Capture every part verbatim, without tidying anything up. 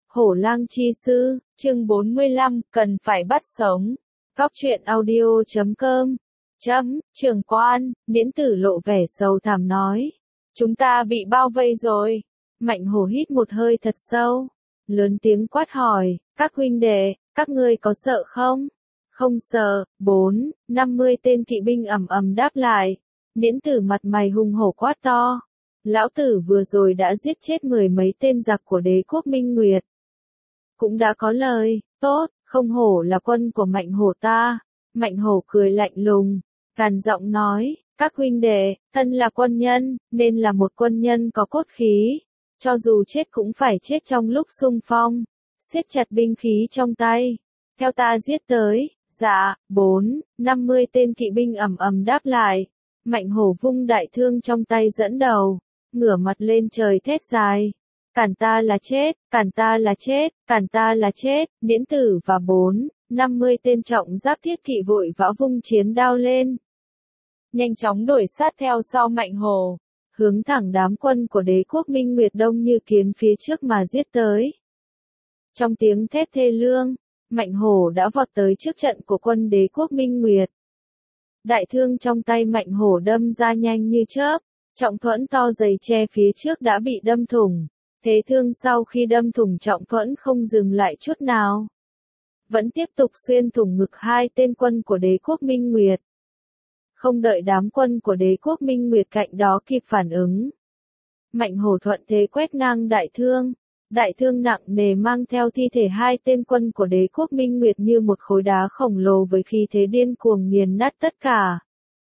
Hổ lang chi sư, chương bốn mươi lăm, cần phải bắt sống. Góc truyện audio chấm com. Chấm, trưởng quan, Miễn Tử lộ vẻ sầu thảm nói. Chúng ta bị bao vây rồi. Mạnh hổ hít một hơi thật sâu. Lớn tiếng quát hỏi, các huynh đệ, các ngươi có sợ không? Không sợ, bốn, năm mươi tên kỵ binh ầm ầm đáp lại. Miễn Tử mặt mày hung hổ quát to. Lão tử vừa rồi đã giết chết mười mấy tên giặc của đế quốc Minh Nguyệt. Cũng đã có lời, tốt, không hổ là quân của Mạnh hổ ta. Mạnh hổ cười lạnh lùng, gằn giọng nói, các huynh đệ, thân là quân nhân, nên là một quân nhân có cốt khí. Cho dù chết cũng phải chết trong lúc xung phong, siết chặt binh khí trong tay. Theo ta giết tới, dạ, bốn, năm mươi tên kỵ binh ầm ầm đáp lại. Mạnh hổ vung đại thương trong tay dẫn đầu, ngửa mặt lên trời thét dài. Cản ta là chết, cản ta là chết, cản ta là chết. Miễn Tử và bốn, năm mươi tên trọng giáp thiết kỵ vội vã vung chiến đao lên. Nhanh chóng đuổi sát theo sau Mạnh hổ, hướng thẳng đám quân của đế quốc Minh Nguyệt đông như kiến phía trước mà giết tới. Trong tiếng thét thê lương, Mạnh hổ đã vọt tới trước trận của quân đế quốc Minh Nguyệt. Đại thương trong tay Mạnh hổ đâm ra nhanh như chớp, trọng thuẫn to dày che phía trước đã bị đâm thủng. Thế thương sau khi đâm thủng trọng thuẫn không dừng lại chút nào. Vẫn tiếp tục xuyên thủng ngực hai tên quân của đế quốc Minh Nguyệt. Không đợi đám quân của đế quốc Minh Nguyệt cạnh đó kịp phản ứng. Mạnh hổ thuận thế quét ngang đại thương. Đại thương nặng nề mang theo thi thể hai tên quân của đế quốc Minh Nguyệt như một khối đá khổng lồ với khí thế điên cuồng nghiền nát tất cả.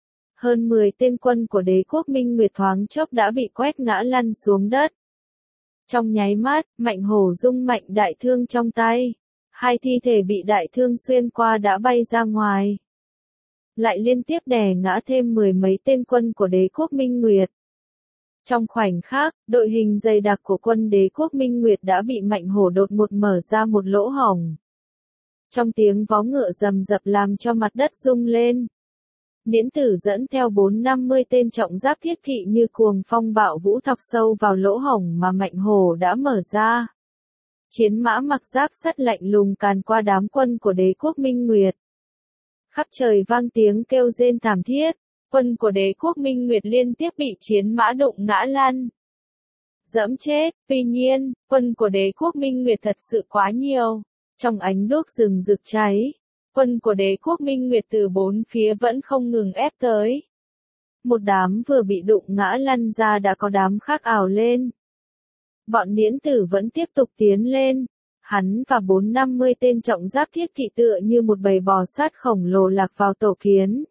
Hơn mười tên quân của đế quốc Minh Nguyệt thoáng chốc đã bị quét ngã lăn xuống đất. Trong nháy mắt, Mạnh hổ rung mạnh đại thương trong tay. Hai thi thể bị đại thương xuyên qua đã bay ra ngoài. Lại liên tiếp đè ngã thêm mười mấy tên quân của đế quốc Minh Nguyệt. Trong khoảnh khắc, đội hình dày đặc của quân đế quốc Minh Nguyệt đã bị Mạnh hổ đột ngột mở ra một lỗ hổng. Trong tiếng vó ngựa rầm rập làm cho mặt đất rung lên. Miễn Tử dẫn theo bốn năm mươi tên trọng giáp thiết kỵ như cuồng phong bạo vũ thọc sâu vào lỗ hổng mà Mạnh hổ đã mở ra. Chiến mã mặc giáp sắt lạnh lùng càn qua đám quân của đế quốc Minh Nguyệt. Khắp trời vang tiếng kêu rên thảm thiết, quân của đế quốc Minh Nguyệt liên tiếp bị chiến mã đụng ngã lăn. Dẫm chết, tuy nhiên, quân của đế quốc Minh Nguyệt thật sự quá nhiều. Trong ánh đuốc rừng rực cháy, quân của đế quốc Minh Nguyệt từ bốn phía vẫn không ngừng ép tới. Một đám vừa bị đụng ngã lăn ra đã có đám khác ào lên. Bọn Miễn Tử vẫn tiếp tục tiến lên. Hắn và bốn năm mươi tên trọng giáp thiết kỵ tựa như một bầy bò sát khổng lồ lạc vào tổ kiến.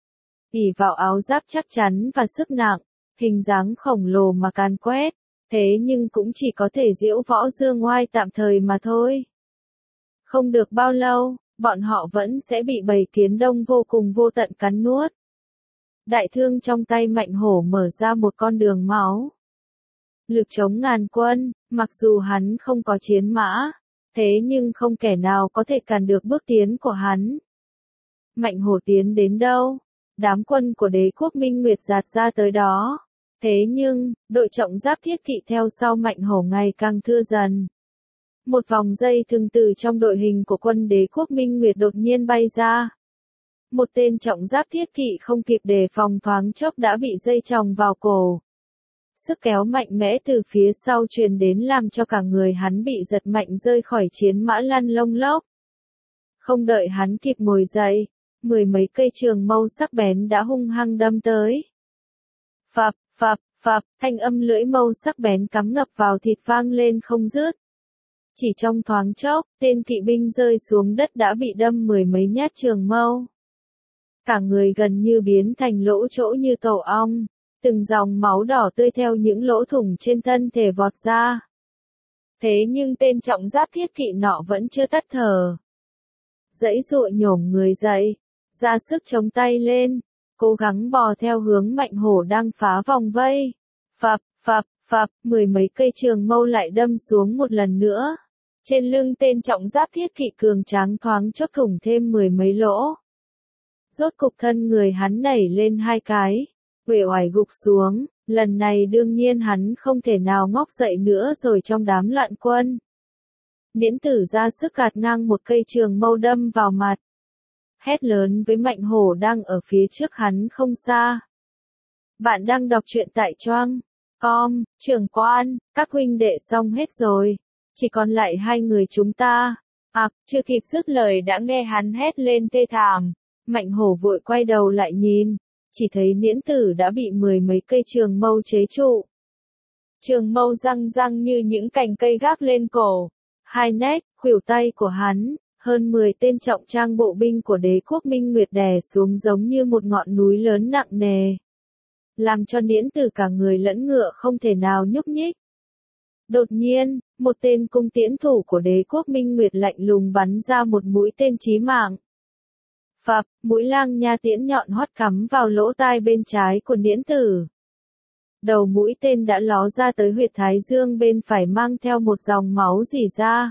ỷ vào áo giáp chắc chắn và sức nặng, hình dáng khổng lồ mà càn quét, thế nhưng cũng chỉ có thể diễu võ dương oai tạm thời mà thôi. Không được bao lâu, bọn họ vẫn sẽ bị bầy kiến đông vô cùng vô tận cắn nuốt. Đại thương trong tay Mạnh hổ mở ra một con đường máu. Lực chống ngàn quân, mặc dù hắn không có chiến mã, thế nhưng không kẻ nào có thể cản được bước tiến của hắn. Mạnh hổ tiến đến đâu, đám quân của đế quốc Minh Nguyệt dạt ra tới đó. Thế nhưng, đội trọng giáp thiết kỵ theo sau Mạnh hổ ngày càng thưa dần. Một vòng dây thừng từ trong đội hình của quân đế quốc Minh Nguyệt đột nhiên bay ra. Một tên trọng giáp thiết kỵ không kịp đề phòng thoáng chốc đã bị dây chòng vào cổ. Sức kéo mạnh mẽ từ phía sau truyền đến làm cho cả người hắn bị giật mạnh rơi khỏi chiến mã lăn lông lốc. Không đợi hắn kịp ngồi dậy, mười mấy cây trường mâu sắc bén đã hung hăng đâm tới. Phập, phập, phập, thanh âm lưỡi mâu sắc bén cắm ngập vào thịt vang lên không dứt. Chỉ trong thoáng chốc, tên kỵ binh rơi xuống đất đã bị đâm mười mấy nhát trường mâu. Cả người gần như biến thành lỗ chỗ như tổ ong, từng dòng máu đỏ tươi theo những lỗ thủng trên thân thể vọt ra. Thế nhưng tên trọng giáp thiết kỵ nọ vẫn chưa tắt thở. Giãy giụa nhổm người dậy, ra sức chống tay lên, cố gắng bò theo hướng Mạnh hổ đang phá vòng vây. Phập, phập, phập, mười mấy cây trường mâu lại đâm xuống một lần nữa. Trên lưng tên trọng giáp thiết kỵ cường tráng thoáng chốc thủng thêm mười mấy lỗ. Rốt cục thân người hắn nảy lên hai cái, uể oải gục xuống, lần này đương nhiên hắn không thể nào ngóc dậy nữa rồi trong đám loạn quân. Niễn Tử ra sức gạt ngang một cây trường mâu đâm vào mặt. Hét lớn với Mạnh Hổ đang ở phía trước hắn không xa. Bạn đang đọc truyện tại Choang com, Trưởng quan, các huynh đệ xong hết rồi. Chỉ còn lại hai người chúng ta. À, chưa kịp dứt lời đã nghe hắn hét lên thê thảm. Mạnh Hổ vội quay đầu lại nhìn. Chỉ thấy Niễn Tử đã bị mười mấy cây trường mâu chế trụ. Trường mâu răng răng như những cành cây gác lên cổ. Hai nách, khuỷu tay của hắn, hơn mười tên trọng trang bộ binh của đế quốc Minh Nguyệt đè xuống giống như một ngọn núi lớn nặng nề. Làm cho Niễn Tử cả người lẫn ngựa không thể nào nhúc nhích. Đột nhiên, một tên cung tiễn thủ của đế quốc Minh Nguyệt lạnh lùng bắn ra một mũi tên chí mạng. Phập, mũi lang nha tiễn nhọn hoắt cắm vào lỗ tai bên trái của Niễn Tử. Đầu mũi tên đã ló ra tới huyệt thái dương bên phải mang theo một dòng máu rỉ ra.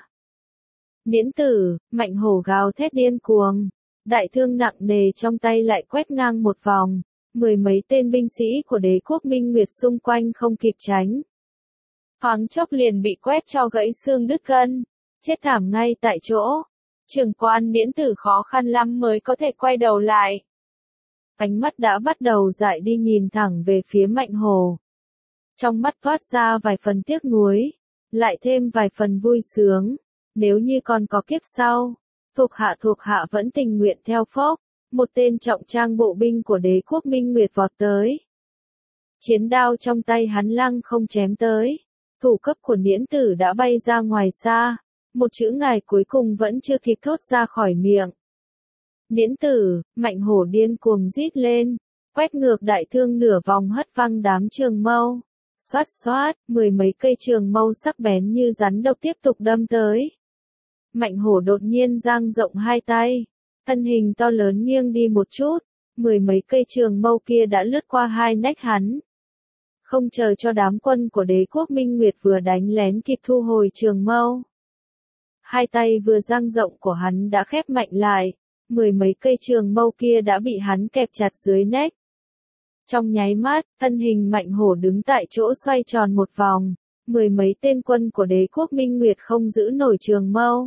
Niễn Tử, Mạnh Hổ gào thét điên cuồng. Đại thương nặng nề trong tay lại quét ngang một vòng. Mười mấy tên binh sĩ của đế quốc Minh Nguyệt xung quanh không kịp tránh. Thoáng chốc liền bị quét cho gãy xương đứt gân. Chết thảm ngay tại chỗ. Trưởng quan Niễn Tử khó khăn lắm mới có thể quay đầu lại. Ánh mắt đã bắt đầu dại đi nhìn thẳng về phía Mạnh Hổ. Trong mắt toát ra vài phần tiếc nuối, lại thêm vài phần vui sướng. Nếu như còn có kiếp sau, thuộc hạ thuộc hạ vẫn tình nguyện theo phốc. Một tên trọng trang bộ binh của đế quốc Minh Nguyệt vọt tới. Chiến đao trong tay hắn lăng không chém tới. Thủ cấp của Niễn Tử đã bay ra ngoài xa. Một chữ ngài cuối cùng vẫn chưa kịp thốt ra khỏi miệng. Niễn Tử, Mạnh Hổ điên cuồng rít lên. Quét ngược đại thương nửa vòng hất văng đám trường mâu. Xoát xoát, mười mấy cây trường mâu sắc bén như rắn độc tiếp tục đâm tới. Mạnh Hổ đột nhiên dang rộng hai tay. Thân hình to lớn nghiêng đi một chút. Mười mấy cây trường mâu kia đã lướt qua hai nách hắn. Không chờ cho đám quân của đế quốc Minh Nguyệt vừa đánh lén kịp thu hồi trường mâu. Hai tay vừa dang rộng của hắn đã khép mạnh lại. Mười mấy cây trường mâu kia đã bị hắn kẹp chặt dưới nách. Trong nháy mắt, thân hình Mạnh Hổ đứng tại chỗ xoay tròn một vòng. Mười mấy tên quân của đế quốc Minh Nguyệt không giữ nổi trường mâu.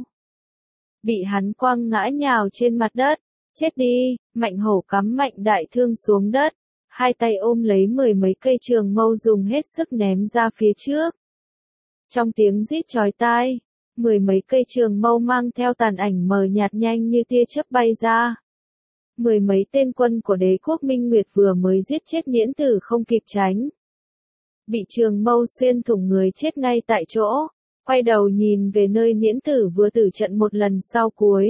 Bị hắn quăng ngã nhào trên mặt đất. Chết đi, Mạnh Hổ cắm mạnh đại thương xuống đất. Hai tay ôm lấy mười mấy cây trường mâu dùng hết sức ném ra phía trước. Trong tiếng rít chói tai, mười mấy cây trường mâu mang theo tàn ảnh mờ nhạt nhanh như tia chớp bay ra. Mười mấy tên quân của đế quốc Minh Nguyệt vừa mới giết chết Niễn Tử không kịp tránh. Bị trường mâu xuyên thủng người chết ngay tại chỗ, quay đầu nhìn về nơi Niễn Tử vừa tử trận một lần sau cuối.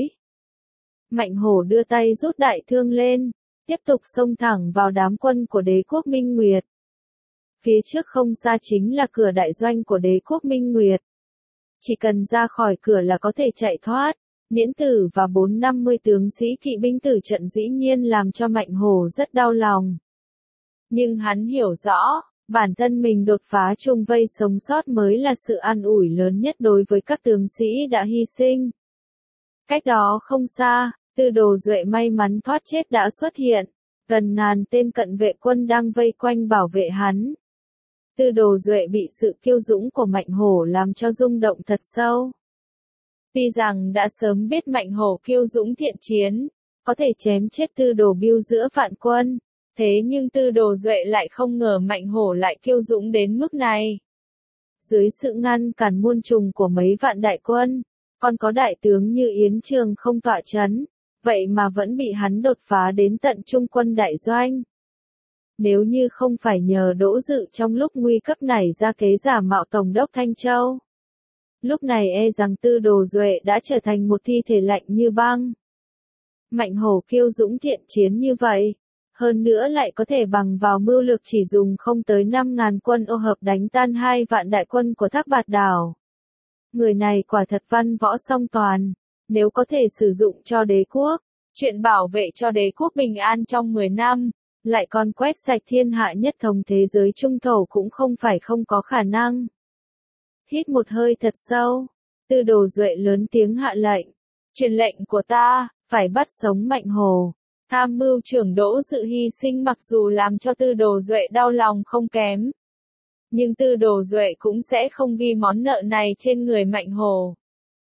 Mạnh Hổ đưa tay rút đại thương lên, tiếp tục xông thẳng vào đám quân của đế quốc Minh Nguyệt. Phía trước không xa chính là cửa đại doanh của đế quốc Minh Nguyệt. Chỉ cần ra khỏi cửa là có thể chạy thoát. Niễn Tử và bốn năm mươi tướng sĩ kỵ binh tử trận dĩ nhiên làm cho Mạnh Hổ rất đau lòng. Nhưng hắn hiểu rõ, bản thân mình đột phá chung vây sống sót mới là sự an ủi lớn nhất đối với các tướng sĩ đã hy sinh. Cách đó không xa, Tư Đồ Duệ may mắn thoát chết đã xuất hiện. Gần ngàn tên cận vệ quân đang vây quanh bảo vệ hắn. Tư Đồ Duệ bị sự kiêu dũng của Mạnh Hổ làm cho rung động thật sâu. Tuy rằng đã sớm biết Mạnh Hổ kiêu dũng thiện chiến, có thể chém chết Tư Đồ Biêu giữa vạn quân, thế nhưng Tư Đồ Duệ lại không ngờ Mạnh Hổ lại kiêu dũng đến mức này. Dưới sự ngăn cản muôn trùng của mấy vạn đại quân, còn có đại tướng như Yến Trường không tọa chấn, vậy mà vẫn bị hắn đột phá đến tận trung quân đại doanh. Nếu như không phải nhờ Đỗ Dự trong lúc nguy cấp này ra kế giả mạo Tổng đốc Thanh Châu, lúc này e rằng Tư Đồ Duệ đã trở thành một thi thể lạnh như băng. Mạnh Hổ kiêu dũng thiện chiến như vậy, hơn nữa lại có thể bằng vào mưu lược chỉ dùng không tới năm ngàn quân ô hợp đánh tan hai vạn đại quân của Thác Bạt Đảo. Người này quả thật văn võ song toàn, nếu có thể sử dụng cho đế quốc, chuyện bảo vệ cho đế quốc bình an trong mười năm, lại còn quét sạch thiên hạ nhất thống thế giới trung thổ cũng không phải không có khả năng. Hít một hơi thật sâu, Tư Đồ Duệ lớn tiếng hạ lệnh. Truyền lệnh của ta, phải bắt sống Mạnh Hổ. Tham mưu trưởng Đỗ Dự hy sinh mặc dù làm cho Tư Đồ Duệ đau lòng không kém. Nhưng Tư Đồ Duệ cũng sẽ không ghi món nợ này trên người Mạnh Hổ.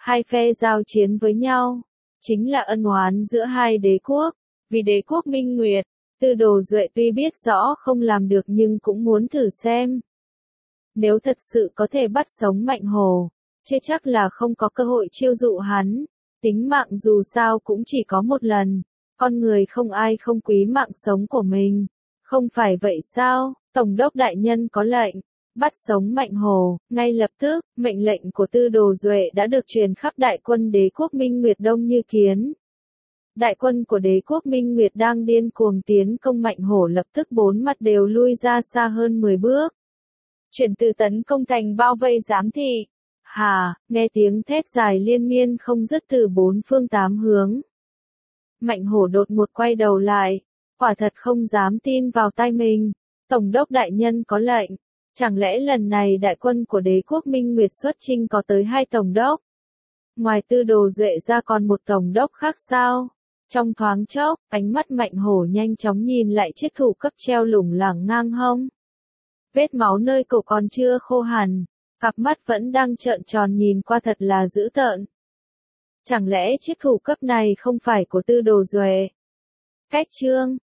hai phe giao chiến với nhau, chính là ân oán giữa hai đế quốc, vì đế quốc Minh Nguyệt, Tư Đồ Duệ tuy biết rõ không làm được nhưng cũng muốn thử xem. Nếu thật sự có thể bắt sống Mạnh Hổ, chưa chắc là không có cơ hội chiêu dụ hắn, tính mạng dù sao cũng chỉ có một lần, con người không ai không quý mạng sống của mình, không phải vậy sao? Tổng đốc đại nhân có lệnh, bắt sống Mạnh Hổ, ngay lập tức, mệnh lệnh của Tư Đồ Duệ đã được truyền khắp đại quân đế quốc Minh Nguyệt đông như kiến. Đại quân của đế quốc Minh Nguyệt đang điên cuồng tiến công Mạnh Hổ lập tức bốn mặt đều lui ra xa hơn mười bước. Chuyển từ tấn công thành bao vây giám thị. Hà, nghe tiếng thét dài liên miên không dứt từ bốn phương tám hướng. Mạnh Hổ đột ngột quay đầu lại, quả thật không dám tin vào tai mình. Tổng đốc đại nhân có lệnh, chẳng lẽ lần này đại quân của đế quốc Minh Nguyệt xuất chinh có tới hai tổng đốc? Ngoài Tư Đồ Duệ ra còn một tổng đốc khác sao? Trong thoáng chốc, ánh mắt Mạnh Hổ nhanh chóng nhìn lại chiếc thủ cấp treo lủng lẳng ngang hông. Vết máu nơi cổ còn chưa khô hẳn, cặp mắt vẫn đang trợn tròn nhìn qua thật là dữ tợn. Chẳng lẽ chiếc thủ cấp này không phải của Tư Đồ Duệ? Cách chương